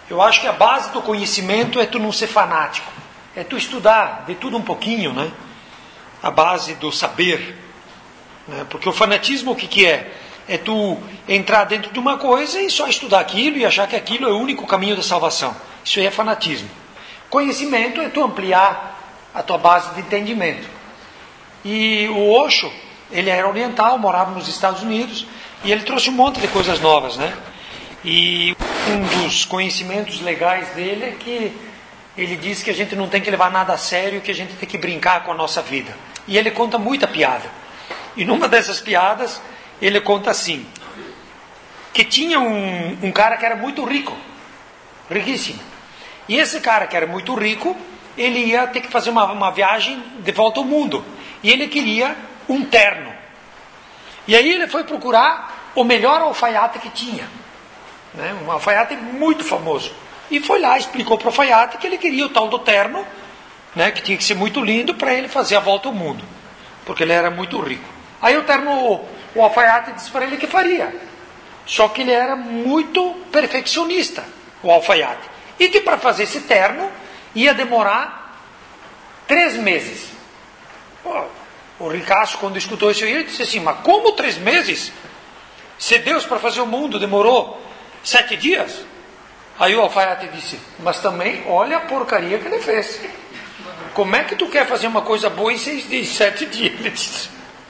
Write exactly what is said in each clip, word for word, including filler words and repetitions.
Eu acho que a base do conhecimento é tu não ser fanático. É tu estudar de tudo um pouquinho, né? A base do saber. Né? Porque o fanatismo o que, que é? É tu entrar dentro de uma coisa e só estudar aquilo e achar que aquilo é o único caminho da salvação. Isso aí é fanatismo. Conhecimento é tu ampliar a tua base de entendimento. E o Osho, ele era oriental, morava nos Estados Unidos, e ele trouxe um monte de coisas novas, né? E um dos conhecimentos legais dele é que ele diz que a gente não tem que levar nada a sério, que a gente tem que brincar com a nossa vida. E ele conta muita piada. E numa dessas piadas, ele conta assim, que tinha um, um cara que era muito rico, riquíssimo. E esse cara que era muito rico, ele ia ter que fazer uma, uma viagem de volta ao mundo. E ele queria um terno. E aí ele foi procurar o melhor alfaiate que tinha. Né? Um alfaiate muito famoso. E foi lá, explicou para o alfaiate que ele queria o tal do terno, né? Que tinha que ser muito lindo para ele fazer a volta ao mundo. Porque ele era muito rico. Aí o terno, o alfaiate disse para ele que faria. Só que ele era muito perfeccionista, o alfaiate. E que para fazer esse terno ia demorar três meses. Pô, o ricaço, quando escutou isso, ele disse assim, mas como três meses? Se Deus para fazer o mundo demorou sete dias? Aí o alfaiate disse, mas também olha a porcaria que ele fez. Como é que tu quer fazer uma coisa boa em seis dias, sete dias? Ele disse.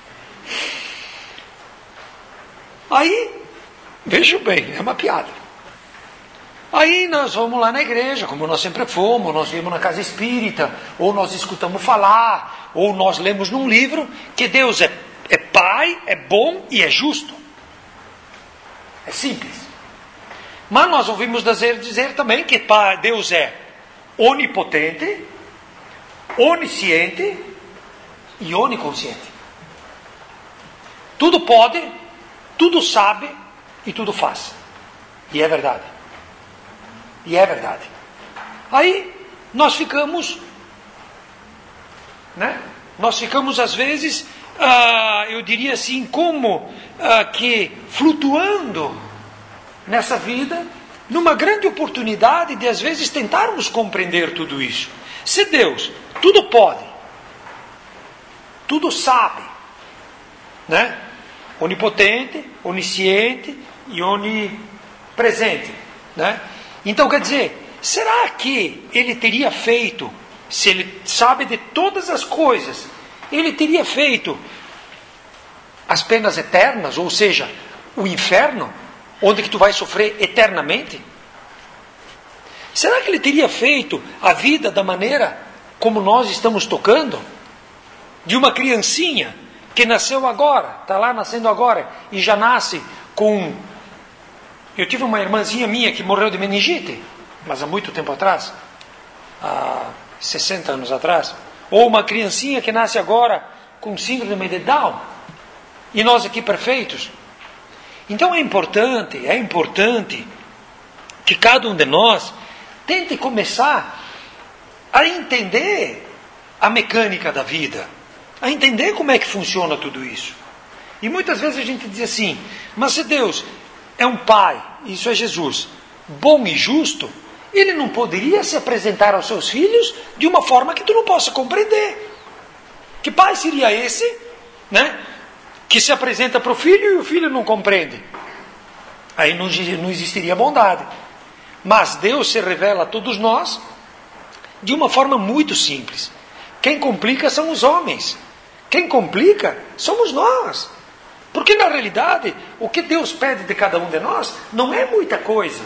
Aí, veja bem, é uma piada. Aí nós vamos lá na igreja, como nós sempre fomos, nós vimos na casa espírita, ou nós escutamos falar, ou nós lemos num livro que Deus é, é Pai, é bom e é justo. É simples. Mas nós ouvimos dizer, dizer também que Deus é onipotente, onisciente e oniconsciente. Tudo pode, tudo sabe e tudo faz. E é verdade. E é verdade. Aí nós ficamos, né? Nós ficamos às vezes, ah, eu diria assim, como ah, que flutuando nessa vida, numa grande oportunidade de às vezes tentarmos compreender tudo isso. Se Deus tudo pode, tudo sabe, né? Onipotente, onisciente e onipresente, né? Então quer dizer, será que ele teria feito, se ele sabe de todas as coisas, ele teria feito as penas eternas, ou seja, o inferno, onde que tu vai sofrer eternamente? Será que ele teria feito a vida da maneira como nós estamos tocando? De uma criancinha que nasceu agora, está lá nascendo agora, e já nasce com... Eu tive uma irmãzinha minha que morreu de meningite, mas há muito tempo atrás, há sessenta anos atrás. Ou uma criancinha que nasce agora com síndrome de Down. E nós aqui perfeitos. Então é importante, é importante que cada um de nós tente começar a entender a mecânica da vida, a entender como é que funciona tudo isso. E muitas vezes a gente diz assim, mas se Deus é um Pai, isso é Jesus, bom e justo, ele não poderia se apresentar aos seus filhos de uma forma que tu não possa compreender. Que pai seria esse, né, que se apresenta para o filho e o filho não compreende? Aí não, não existiria bondade. Mas Deus se revela a todos nós de uma forma muito simples. Quem complica são os homens. Quem complica somos nós. Porque na realidade, o que Deus pede de cada um de nós não é muita coisa.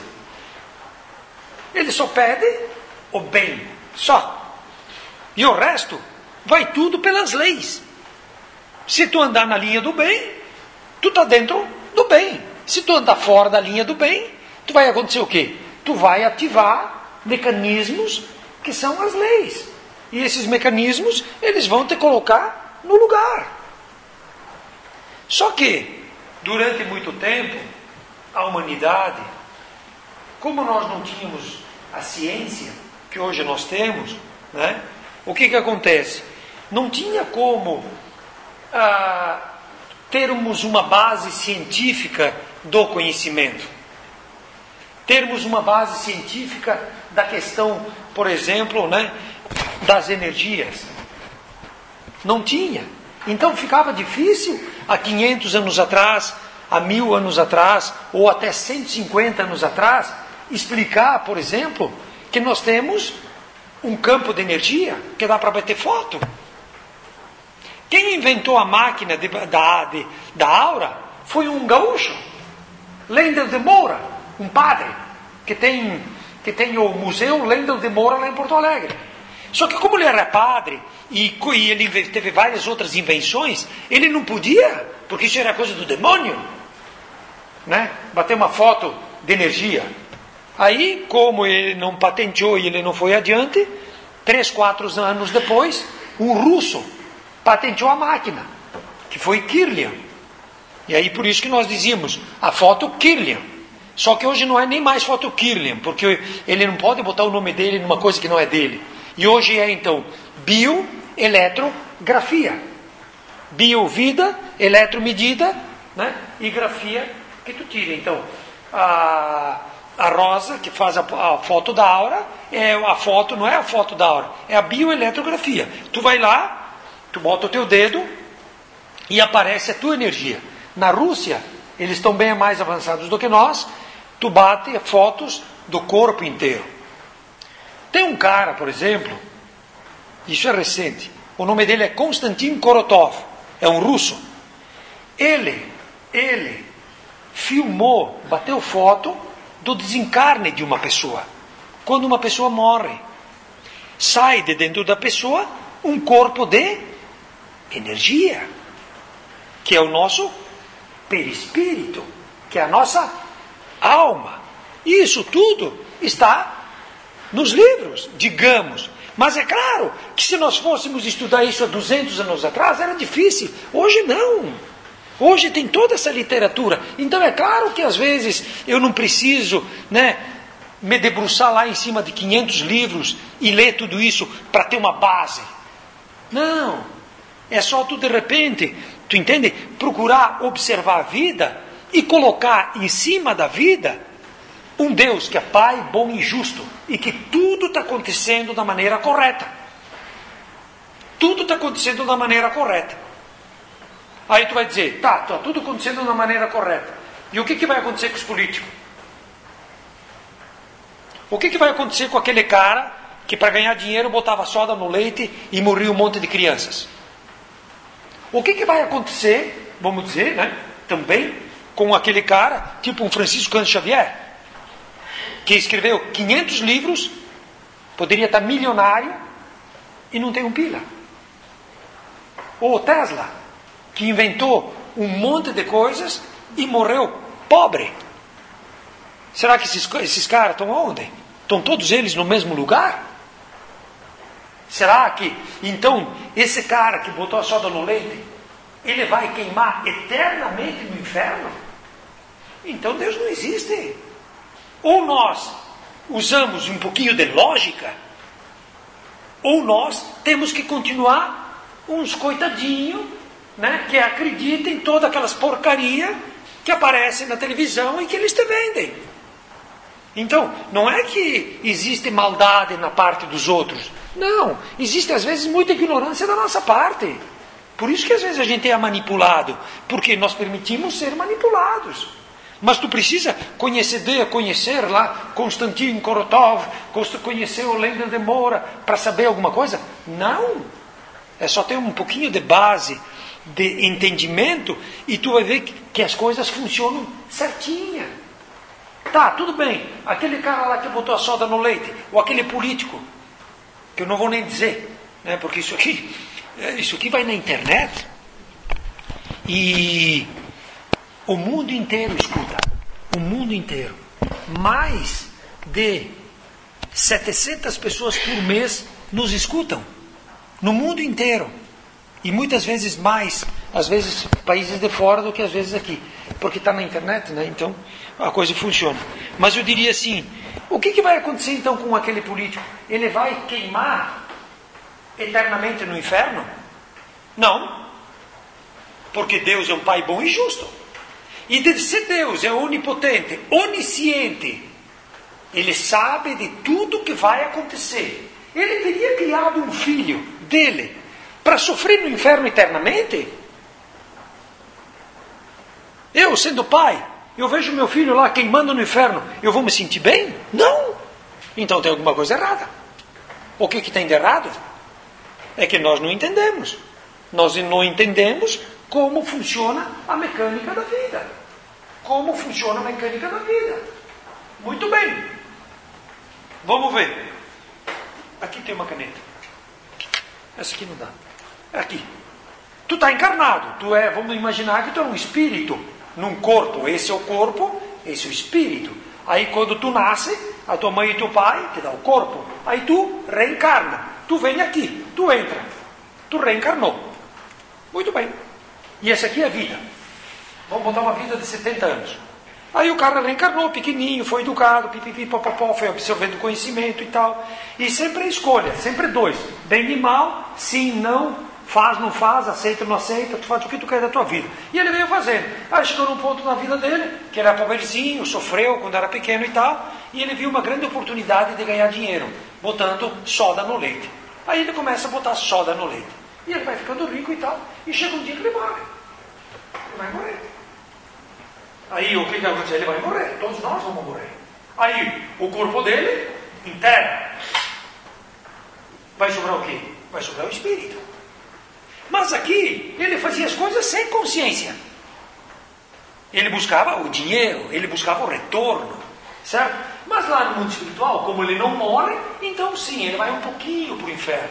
Ele só pede o bem, só. E o resto vai tudo pelas leis. Se tu andar na linha do bem, tu está dentro do bem. Se tu andar fora da linha do bem, tu vai acontecer o quê? Tu vai ativar mecanismos que são as leis. E esses mecanismos, eles vão te colocar no lugar. Só que, durante muito tempo, a humanidade, como nós não tínhamos a ciência que hoje nós temos, né, o que que acontece? Não tinha como ah, termos uma base científica do conhecimento. termos uma base científica da questão, por exemplo, né, das energias. Não tinha. Então ficava difícil, há quinhentos anos atrás, há mil anos atrás, ou até cento e cinquenta anos atrás, explicar, por exemplo, que nós temos um campo de energia que dá para bater foto. Quem inventou a máquina de, da, de, da aura foi um gaúcho, Lendel de Moura, um padre, que tem, que tem o Museu Lendel de Moura lá em Porto Alegre. Só que como ele era padre e, e ele teve várias outras invenções, ele não podia, porque isso era coisa do demônio, né? Bater uma foto de energia. Aí, como ele não patenteou e ele não foi adiante, três, quatro anos depois, um russo patenteou a máquina, que foi Kirlian. E aí por isso que nós dizíamos, a foto Kirlian. Só que hoje não é nem mais foto Kirlian, porque ele não pode botar o nome dele numa coisa que não é dele. E hoje é então bioeletrografia. Bio, vida, eletro, medida, né? E grafia, que tu tira. Então, a, a Rosa, que faz a, a foto da aura, é a foto, não é a foto da aura, é a bioeletrografia. Tu vai lá, tu bota o teu dedo e aparece a tua energia. Na Rússia, eles estão bem mais avançados do que nós, tu bate fotos do corpo inteiro. Tem um cara, por exemplo, isso é recente, o nome dele é Konstantin Korotov, é um russo. Ele, ele filmou, bateu foto do desencarne de uma pessoa. Quando uma pessoa morre, sai de dentro da pessoa um corpo de energia, que é o nosso perispírito, que é a nossa alma. E isso tudo está nos livros, digamos. Mas é claro que se nós fôssemos estudar isso há duzentos anos atrás, era difícil. Hoje não. Hoje tem toda essa literatura. Então é claro que às vezes eu não preciso, né, me debruçar lá em cima de quinhentos livros e ler tudo isso para ter uma base. Não. É só tu de repente, tu entende? Procurar observar a vida e colocar em cima da vida um Deus que é Pai, bom e justo, e que tudo está acontecendo da maneira correta. Tudo está acontecendo da maneira correta. Aí tu vai dizer, tá, está tudo acontecendo da maneira correta. E o que, que vai acontecer com os políticos? O que, que vai acontecer com aquele cara que para ganhar dinheiro botava soda no leite e morria um monte de crianças? O que, que vai acontecer, vamos dizer, né, também, com aquele cara, tipo um Francisco Cândido Xavier, que escreveu quinhentos livros, poderia estar milionário e não tem um pila. Ou o Tesla, que inventou um monte de coisas e morreu pobre. Será que esses, esses caras estão onde? Estão todos eles no mesmo lugar? Será que, então, esse cara que botou a soda no leite, ele vai queimar eternamente no inferno? Então Deus não existe. Ou nós usamos um pouquinho de lógica, ou nós temos que continuar uns coitadinhos, né, que acreditam em todas aquelas porcarias que aparecem na televisão e que eles te vendem. Então, não é que existe maldade na parte dos outros. Não, existe às vezes muita ignorância da nossa parte. Por isso que às vezes a gente é manipulado, porque nós permitimos ser manipulados. Mas tu precisa conhecer, conhecer lá Konstantin Korotov, conhecer o Lendel de Moura para saber alguma coisa? Não. É só ter um pouquinho de base, de entendimento, e tu vai ver que, que as coisas funcionam certinha. Tá, tudo bem. Aquele cara lá que botou a soda no leite, ou aquele político, que eu não vou nem dizer, né, porque isso aqui, isso aqui vai na internet, e o mundo inteiro escuta, o mundo inteiro. Mais de setecentas pessoas por mês nos escutam, no mundo inteiro. E muitas vezes mais, às vezes países de fora do que às vezes aqui. Porque está na internet, né? Então a coisa funciona. Mas eu diria assim, o que, que vai acontecer então com aquele político? Ele vai queimar eternamente no inferno? Não. Porque Deus é um Pai bom e justo. E se Deus é onipotente, onisciente Ele sabe de tudo que vai acontecer. Ele teria criado um filho dele para sofrer no inferno eternamente? Eu, sendo pai, eu vejo meu filho lá queimando no inferno, eu vou me sentir bem? Não! Então tem alguma coisa errada. O que, que tem de errado? É que nós não entendemos. Nós não entendemos como funciona a mecânica da vida. Como funciona a mecânica da vida. Muito bem. Vamos ver. Aqui tem uma caneta. Essa aqui não dá. Aqui. Tu está encarnado. Tu é, vamos imaginar que tu é um espírito num corpo. Esse é o corpo, esse é o espírito. Aí quando tu nasce, a tua mãe e teu pai te dão o corpo. Aí tu reencarna. Tu vem aqui. Tu entra. Tu reencarnou. Muito bem. E essa aqui é a vida. Vamos botar uma vida de setenta anos. Aí o cara reencarnou, pequenininho, foi educado, pipipi, popopó, foi absorvendo conhecimento e tal. E sempre é escolha, sempre dois. Bem e mal, sim, não, faz, não faz, aceita, não aceita, tu faz o que tu quer da tua vida. E ele veio fazendo. Aí chegou num ponto na vida dele, que ele era pobrezinho, sofreu quando era pequeno e tal, e ele viu uma grande oportunidade de ganhar dinheiro, botando soda no leite. Aí ele começa a botar soda no leite. E ele vai ficando rico e tal, e chega um dia que ele morre. Ele vai morrer. Aí o que, que acontece? Ele vai morrer, todos nós vamos morrer. Aí o corpo dele, inteiro, vai sobrar o quê? Vai sobrar o espírito. Mas aqui, ele fazia as coisas sem consciência. Ele buscava o dinheiro, ele buscava o retorno, certo? Mas lá no mundo espiritual, como ele não morre, então sim, ele vai um pouquinho para o inferno.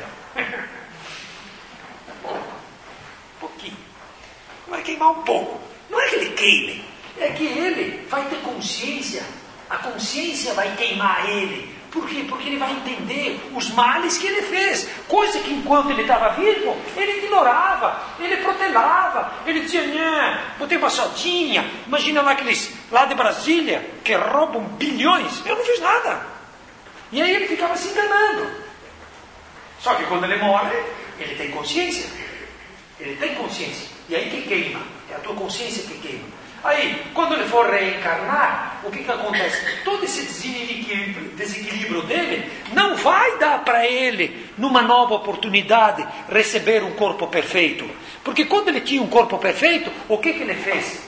Um pouquinho. Vai queimar um pouco. Não é que ele queime. É que ele vai ter consciência, a consciência vai queimar ele. Por quê? Porque ele vai entender os males que ele fez. Coisa que enquanto ele estava vivo, ele ignorava, ele protelava, ele dizia, nhã, botei uma sodinha. Imagina lá aqueles lá de Brasília, que roubam bilhões. Eu não fiz nada. E aí ele ficava se enganando. Só que quando ele morre, ele tem consciência. Ele tem consciência. E aí que queima. É a tua consciência que queima. Aí, quando ele for reencarnar, o que, que acontece? Todo esse desequilíbrio, desequilíbrio dele não vai dar para ele, numa nova oportunidade, receber um corpo perfeito. Porque quando ele tinha um corpo perfeito, o que, que ele fez?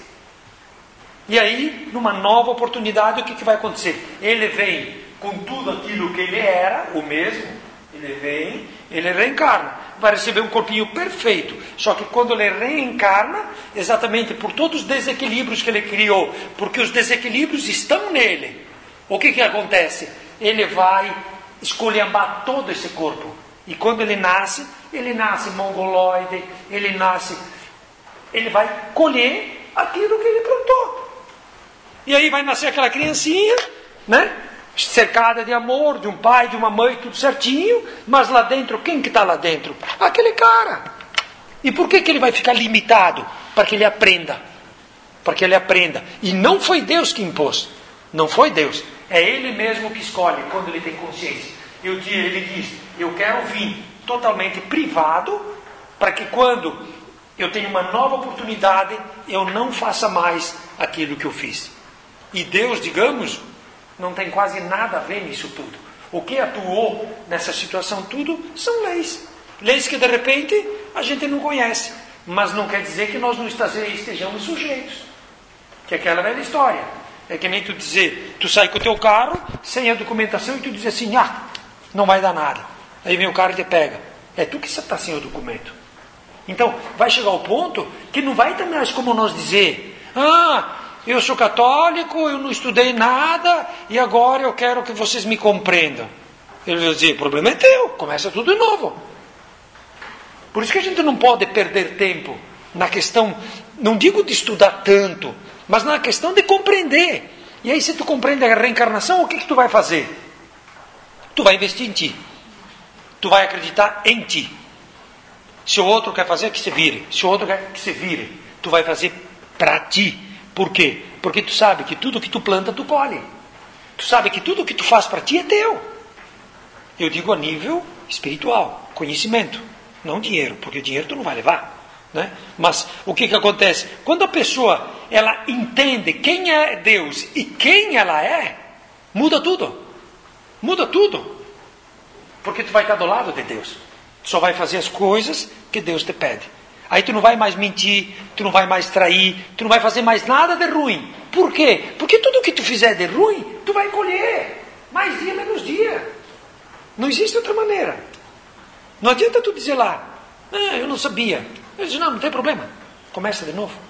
E aí, numa nova oportunidade, o que, que vai acontecer? Ele vem com tudo aquilo que ele era, o mesmo, ele vem, ele reencarna. Vai receber um corpinho perfeito. Só que quando ele reencarna, exatamente por todos os desequilíbrios que ele criou, porque os desequilíbrios estão nele, o que que acontece? Ele vai esculhambar todo esse corpo. E quando ele nasce, ele nasce mongoloide, ele nasce, ele vai colher aquilo que ele plantou. E aí vai nascer aquela criancinha, né? Cercada de amor, de um pai, de uma mãe, tudo certinho, mas lá dentro, quem que está lá dentro? Aquele cara. E por que que ele vai ficar limitado? Para que ele aprenda. Para que ele aprenda. E não foi Deus que impôs. Não foi Deus. É ele mesmo que escolhe quando ele tem consciência. Eu, ele diz, eu quero vir totalmente privado, para que quando eu tenho uma nova oportunidade, eu não faça mais aquilo que eu fiz. E Deus, digamos, não tem quase nada a ver nisso tudo. O que atuou nessa situação tudo são leis. Leis que de repente a gente não conhece. Mas não quer dizer que nós não estejamos sujeitos. Que é aquela velha história. É que nem tu dizer, tu sai com o teu carro sem a documentação e tu diz assim, ah, não vai dar nada. Aí vem o cara e te pega. É tu que está sem o documento. Então, vai chegar ao ponto que não vai ter mais como nós dizer, ah, eu sou católico, eu não estudei nada e agora eu quero que vocês me compreendam. Ele vai dizer, o problema é teu, começa tudo de novo. Por isso que a gente não pode perder tempo na questão, não digo de estudar tanto, mas na questão de compreender. E aí se tu compreende a reencarnação, o que, que tu vai fazer? Tu vai investir em ti. Tu vai acreditar em ti. Se o outro quer fazer, que se vire. Se o outro quer que se vire. Tu vai fazer para ti. Por quê? Porque tu sabe que tudo que tu planta, tu colhe. Tu sabe que tudo que tu faz para ti é teu. Eu digo a nível espiritual, conhecimento, não dinheiro, porque dinheiro tu não vai levar, né? Mas o que que acontece? Quando a pessoa ela entende quem é Deus e quem ela é, Muda tudo. Muda tudo. Porque tu vai estar do lado de Deus. Tu só vai fazer as coisas que Deus te pede. Aí tu não vai mais mentir, tu não vai mais trair, tu não vai fazer mais nada de ruim. Por quê? Porque tudo que tu fizer de ruim, tu vai colher. Mais dia, menos dia. Não existe outra maneira. Não adianta tu dizer lá, ah, eu não sabia. Eu disse, não, não tem problema. Começa de novo.